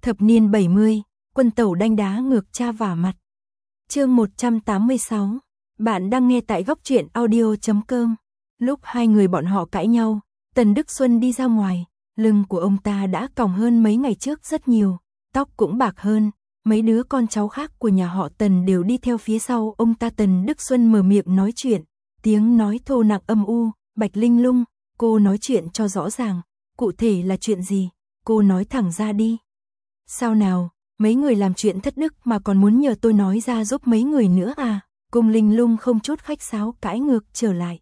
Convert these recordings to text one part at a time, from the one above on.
Thập niên 70, quân tẩu đanh đá ngược cha vả mặt. Chương 186. Bạn đang nghe tại góc truyện audio.com. Lúc hai người bọn họ cãi nhau, Tần Đức Xuân đi ra ngoài, lưng của ông ta đã còng hơn mấy ngày trước rất nhiều, tóc cũng bạc hơn, mấy đứa con cháu khác của nhà họ Tần đều đi theo phía sau ông ta. Tần Đức Xuân mở miệng nói chuyện, tiếng nói thô nặng âm u. Bạch Linh Lung, cô nói chuyện cho rõ ràng, cụ thể là chuyện gì, cô nói thẳng ra đi. Sao nào, mấy người làm chuyện thất đức mà còn muốn nhờ tôi nói ra giúp mấy người nữa à? Cung Linh Lung không chút khách sáo cãi ngược trở lại.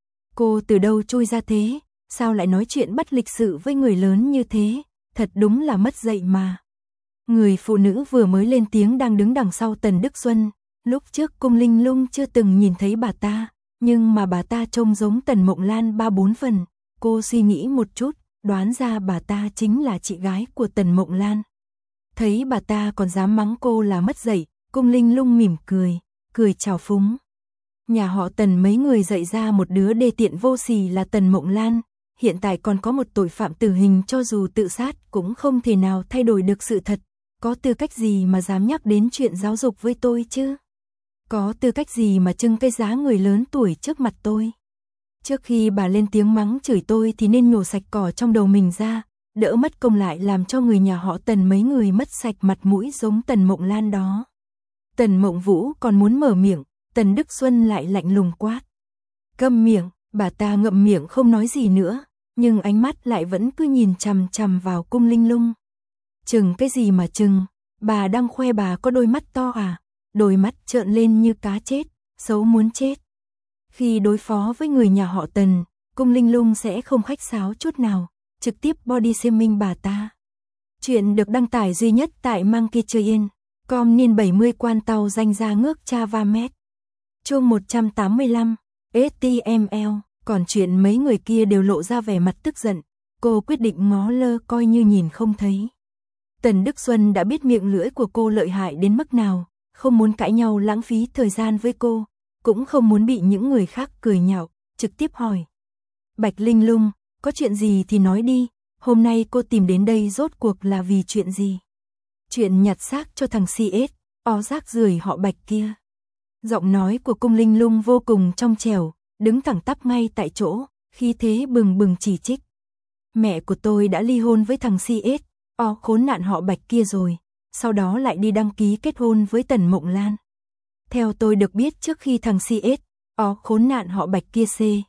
Cô từ đâu chui ra thế, sao lại nói chuyện bất lịch sự với người lớn như thế, thật đúng là mất dạy mà. Người phụ nữ vừa mới lên tiếng đang đứng đằng sau Tần Đức Xuân, lúc trước Cung Linh Lung chưa từng nhìn thấy bà ta, nhưng mà bà ta trông giống Tần Mộng Lan 3-4 phần, cô suy nghĩ một chút, đoán ra bà ta chính là chị gái của Tần Mộng Lan. Thấy bà ta còn dám mắng cô là mất dạy, Cung Linh Lung mỉm cười chào phúng. Nhà họ Tần mấy người dạy ra một đứa đê tiện vô sỉ là Tần Mộng Lan, hiện tại còn có một tội phạm tử hình, cho dù tự sát cũng không thể nào thay đổi được sự thật. Có tư cách gì mà dám nhắc đến chuyện giáo dục với tôi chứ? Có tư cách gì mà trưng cái giá người lớn tuổi trước mặt tôi? Trước khi bà lên tiếng mắng chửi tôi thì nên nhổ sạch cỏ trong đầu mình ra, đỡ mất công lại làm cho người nhà họ Tần mấy người mất sạch mặt mũi giống Tần Mộng Lan đó. Tần Mộng Vũ còn muốn mở miệng, Tần Đức Xuân lại lạnh lùng quát. Câm miệng, bà ta ngậm miệng không nói gì nữa, nhưng ánh mắt lại vẫn cứ nhìn chằm chằm vào Cung Linh Lung. Chừng cái gì mà chừng, bà đang khoe bà có đôi mắt to à? Đôi mắt trợn lên như cá chết, xấu muốn chết. Khi đối phó với người nhà họ Tần, Cung Linh Lung sẽ không khách sáo chút nào, trực tiếp body shaming bà ta. Chuyện được đăng tải duy nhất tại Monkeytrain.com, niên 70, quan tàu danh ra ngước cha va mét. Chương 185, HTML, còn chuyện mấy người kia đều lộ ra vẻ mặt tức giận, cô quyết định ngó lơ coi như nhìn không thấy. Tần Đức Xuân đã biết miệng lưỡi của cô lợi hại đến mức nào, không muốn cãi nhau lãng phí thời gian với cô, cũng không muốn bị những người khác cười nhạo, trực tiếp hỏi. Bạch Linh Lung, có chuyện gì thì nói đi, hôm nay cô tìm đến đây rốt cuộc là vì chuyện gì? Chuyện nhặt xác cho thằng CS, rác rưởi họ Bạch kia. Giọng nói của Cung Linh Lung vô cùng trong trẻo, đứng thẳng tắp ngay tại chỗ, khí thế bừng bừng chỉ trích. Mẹ của tôi đã ly hôn với thằng CS, khốn nạn họ Bạch kia rồi, sau đó lại đi đăng ký kết hôn với Tần Mộng Lan. Theo tôi được biết, trước khi thằng CS, khốn nạn họ Bạch kia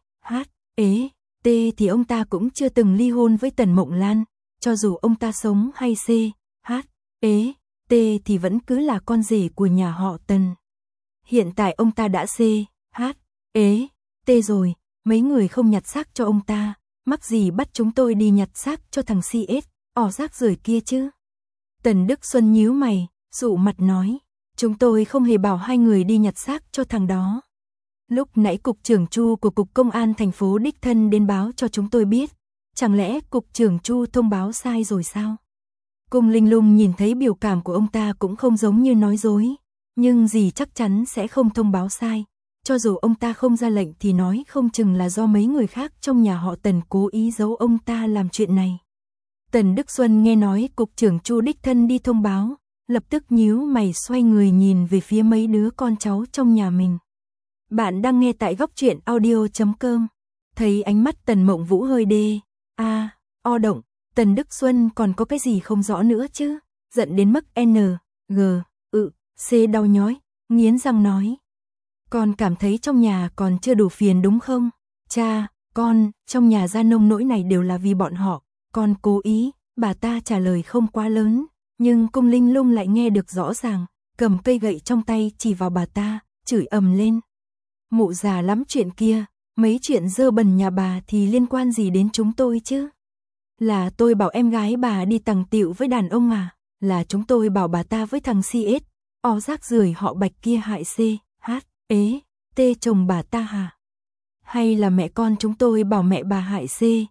T thì ông ta cũng chưa từng ly hôn với Tần Mộng Lan, cho dù ông ta sống hay T thì vẫn cứ là con rể của nhà họ Tần. Hiện tại ông ta đã T rồi, mấy người không nhặt xác cho ông ta, mắc gì bắt chúng tôi đi nhặt xác cho thằng CS, rác rưởi kia chứ? Tần Đức Xuân nhíu mày, sụ mặt nói, chúng tôi không hề bảo hai người đi nhặt xác cho thằng đó. Lúc nãy cục trưởng Chu của cục công an thành phố đích thân đến báo cho chúng tôi biết, chẳng lẽ cục trưởng Chu thông báo sai rồi sao? Cung Linh Lung nhìn thấy biểu cảm của ông ta cũng không giống như nói dối, nhưng dì chắc chắn sẽ không thông báo sai, cho dù ông ta không ra lệnh thì nói không chừng là do mấy người khác trong nhà họ Tần cố ý giấu ông ta làm chuyện này. Tần Đức Xuân nghe nói cục trưởng Chu đích thân đi thông báo, lập tức nhíu mày xoay người nhìn về phía mấy đứa con cháu trong nhà mình. Bạn đang nghe tại góc truyện audio.com. Thấy ánh mắt Tần Mộng Vũ hơi động, Tần Đức Xuân còn có cái gì không rõ nữa chứ, giận đến mức C đau nhói, nghiến răng nói. Con cảm thấy trong nhà còn chưa đủ phiền đúng không? Cha, con, trong nhà ra nông nỗi này đều là vì bọn họ, con cố ý. Bà ta trả lời không quá lớn, nhưng Cung Linh Lung lại nghe được rõ ràng, cầm cây gậy trong tay chỉ vào bà ta, chửi ầm lên. Mụ già lắm chuyện kia, mấy chuyện dơ bẩn nhà bà thì liên quan gì đến chúng tôi chứ? Là tôi bảo em gái bà đi tằng tịu với đàn ông à? Là chúng tôi bảo bà ta với thằng CS, rác rưởi họ Bạch kia hại T chồng bà ta hả? Hay là mẹ con chúng tôi bảo mẹ bà hại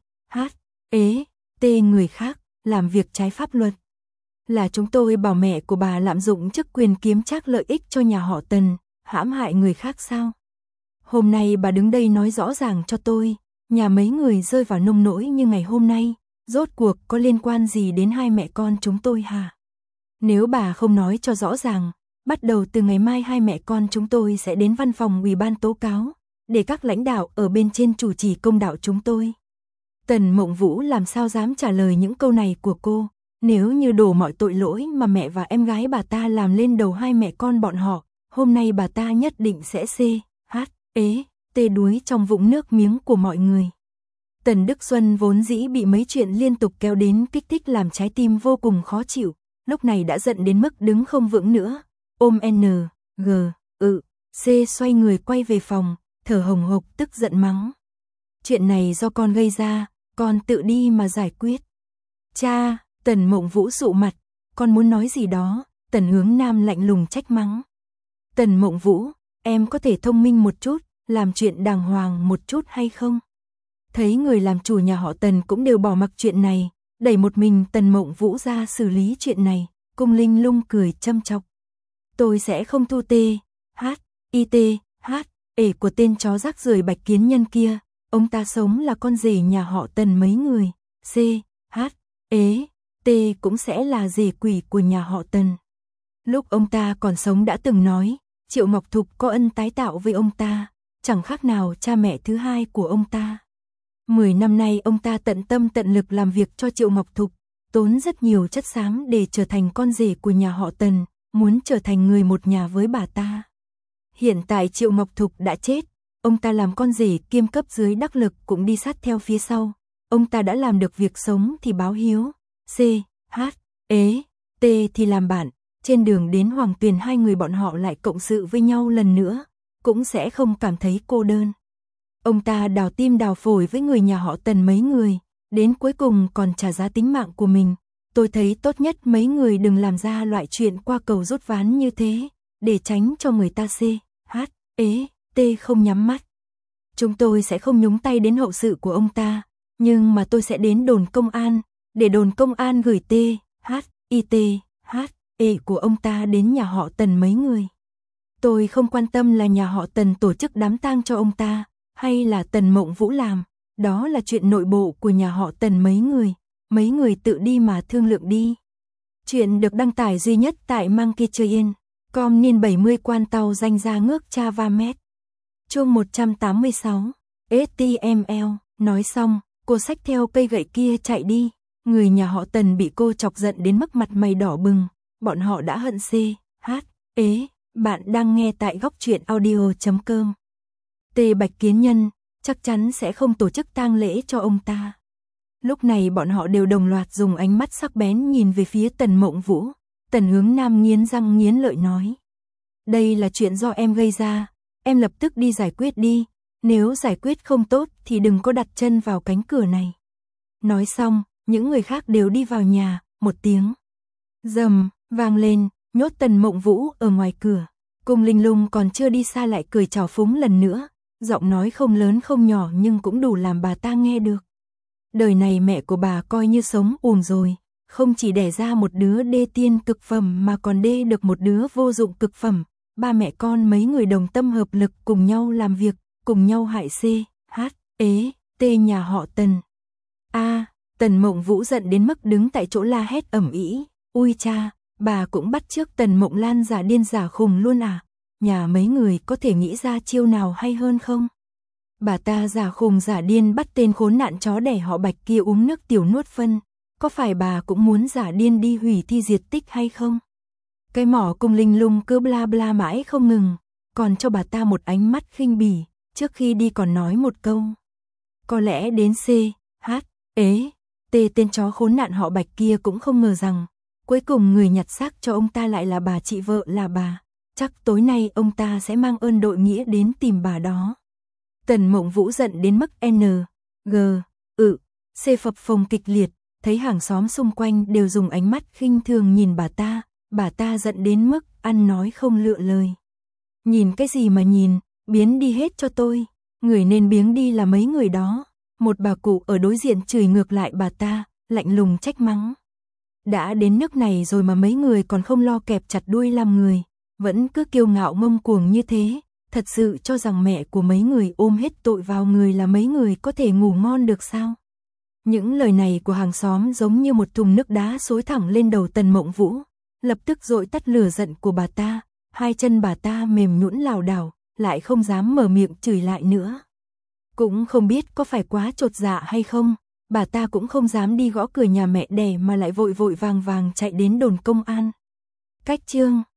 T người khác, làm việc trái pháp luật? Là chúng tôi bảo mẹ của bà lạm dụng chức quyền kiếm trác lợi ích cho nhà họ Tần, hãm hại người khác sao? Hôm nay bà đứng đây nói rõ ràng cho tôi, nhà mấy người rơi vào nông nỗi như ngày hôm nay, rốt cuộc có liên quan gì đến hai mẹ con chúng tôi hả? Nếu bà không nói cho rõ ràng, bắt đầu từ ngày mai hai mẹ con chúng tôi sẽ đến văn phòng ủy ban tố cáo, để các lãnh đạo ở bên trên chủ trì công đạo chúng tôi. Tần Mộng Vũ làm sao dám trả lời những câu này của cô, nếu như đổ mọi tội lỗi mà mẹ và em gái bà ta làm lên đầu hai mẹ con bọn họ, hôm nay bà ta nhất định sẽ tê đuối trong vũng nước miếng của mọi người. Tần Đức Xuân vốn dĩ bị mấy chuyện liên tục kéo đến kích thích làm trái tim vô cùng khó chịu, lúc này đã giận đến mức đứng không vững nữa, ôm xoay người quay về phòng, thở hồng hộc tức giận mắng. Chuyện này do con gây ra, con tự đi mà giải quyết. Cha, Tần Mộng Vũ sụ mặt, con muốn nói gì đó, Tần Hướng Nam lạnh lùng trách mắng. Tần Mộng Vũ, em có thể thông minh một chút, làm chuyện đàng hoàng một chút hay không? Thấy người làm chủ nhà họ Tần cũng đều bỏ mặc chuyện này, đẩy một mình Tần Mộng Vũ ra xử lý chuyện này, Cung Linh Lung cười châm chọc. Tôi sẽ không thu của tên chó rác rưởi Bạch Kiến Nhân kia, ông ta sống là con rể nhà họ Tần mấy người, cũng sẽ là rể quỷ của nhà họ Tần. Lúc ông ta còn sống đã từng nói, Triệu Ngọc Thục có ân tái tạo với ông ta, chẳng khác nào cha mẹ thứ hai của ông ta. 10 năm nay ông ta tận tâm tận lực làm việc cho Triệu Ngọc Thục, tốn rất nhiều chất xám để trở thành con rể của nhà họ Tần, muốn trở thành người một nhà với bà ta. Hiện tại Triệu Ngọc Thục đã chết, ông ta làm con rể kiêm cấp dưới đắc lực cũng đi sát theo phía sau. Ông ta đã làm được việc sống thì báo hiếu, thì làm bạn, trên đường đến Hoàng Tuyền hai người bọn họ lại cộng sự với nhau lần nữa, cũng sẽ không cảm thấy cô đơn. Ông ta đào tim đào phổi với người nhà họ Tần mấy người, đến cuối cùng còn trả giá tính mạng của mình. Tôi thấy tốt nhất mấy người đừng làm ra loại chuyện qua cầu rút ván như thế, để tránh cho người ta không nhắm mắt. Chúng tôi sẽ không nhúng tay đến hậu sự của ông ta, nhưng mà tôi sẽ đến đồn công an, để đồn công an gửi của ông ta đến nhà họ Tần mấy người. Tôi không quan tâm là nhà họ Tần tổ chức đám tang cho ông ta, hay là Tần Mộng Vũ làm, đó là chuyện nội bộ của nhà họ Tần mấy người tự đi mà thương lượng đi. Chuyện được đăng tải duy nhất tại Monkeytrain.com niên 70 quan tàu danh ra ngước cha va mét. Chương 186, HTML, nói xong, cô xách theo cây gậy kia chạy đi, người nhà họ Tần bị cô chọc giận đến mức mặt mày đỏ bừng, bọn họ đã hận bạn đang nghe tại góc truyện audio.com. Bạch Kiến Nhân, chắc chắn sẽ không tổ chức tang lễ cho ông ta. Lúc này bọn họ đều đồng loạt dùng ánh mắt sắc bén nhìn về phía Tần Mộng Vũ. Tần Hướng Nam nghiến răng nghiến lợi nói. Đây là chuyện do em gây ra, em lập tức đi giải quyết đi, nếu giải quyết không tốt thì đừng có đặt chân vào cánh cửa này. Nói xong, những người khác đều đi vào nhà, một tiếng rầm vang lên, nhốt Tần Mộng Vũ ở ngoài cửa. Cung Linh Lung còn chưa đi xa lại cười chào phúng lần nữa, giọng nói không lớn không nhỏ nhưng cũng đủ làm bà ta nghe được. Đời này mẹ của bà coi như sống uổng rồi, không chỉ đẻ ra một đứa đê tiên cực phẩm mà còn đê được một đứa vô dụng cực phẩm. Ba mẹ con mấy người đồng tâm hợp lực cùng nhau làm việc, cùng nhau hại nhà họ Tần. Tần Mộng Vũ giận đến mức đứng tại chỗ la hét ầm ĩ, ui cha, bà cũng bắt chước Tần Mộng Lan giả điên giả khùng luôn à? Nhà mấy người có thể nghĩ ra chiêu nào hay hơn không? Bà ta giả khùng giả điên bắt tên khốn nạn chó đẻ họ Bạch kia uống nước tiểu nuốt phân, có phải bà cũng muốn giả điên đi hủy thi diệt tích hay không? Cái mỏ Cung Linh Lung cứ bla bla mãi không ngừng, còn cho bà ta một ánh mắt khinh bỉ, trước khi đi còn nói một câu. Có lẽ đến tên chó khốn nạn họ Bạch kia cũng không ngờ rằng, cuối cùng người nhặt xác cho ông ta lại là bà chị vợ là bà. Chắc tối nay ông ta sẽ mang ơn đội nghĩa đến tìm bà đó. Tần Mộng Vũ giận đến mức phập phồng kịch liệt, thấy hàng xóm xung quanh đều dùng ánh mắt khinh thường nhìn bà ta giận đến mức ăn nói không lựa lời. Nhìn cái gì mà nhìn, biến đi hết cho tôi, người nên biếng đi là mấy người đó. Một bà cụ ở đối diện chửi ngược lại bà ta, lạnh lùng trách mắng. Đã đến nước này rồi mà mấy người còn không lo kẹp chặt đuôi làm người, vẫn cứ kiêu ngạo ngông cuồng như thế, thật sự cho rằng mẹ của mấy người ôm hết tội vào người là mấy người có thể ngủ ngon được sao? Những lời này của hàng xóm giống như một thùng nước đá xối thẳng lên đầu Tần Mộng Vũ, lập tức dội tắt lửa giận của bà ta, hai chân bà ta mềm nhũn lảo đảo, lại không dám mở miệng chửi lại nữa. Cũng không biết có phải quá chột dạ hay không, bà ta cũng không dám đi gõ cửa nhà mẹ đẻ mà lại vội vội vàng vàng chạy đến đồn công an. Cách chương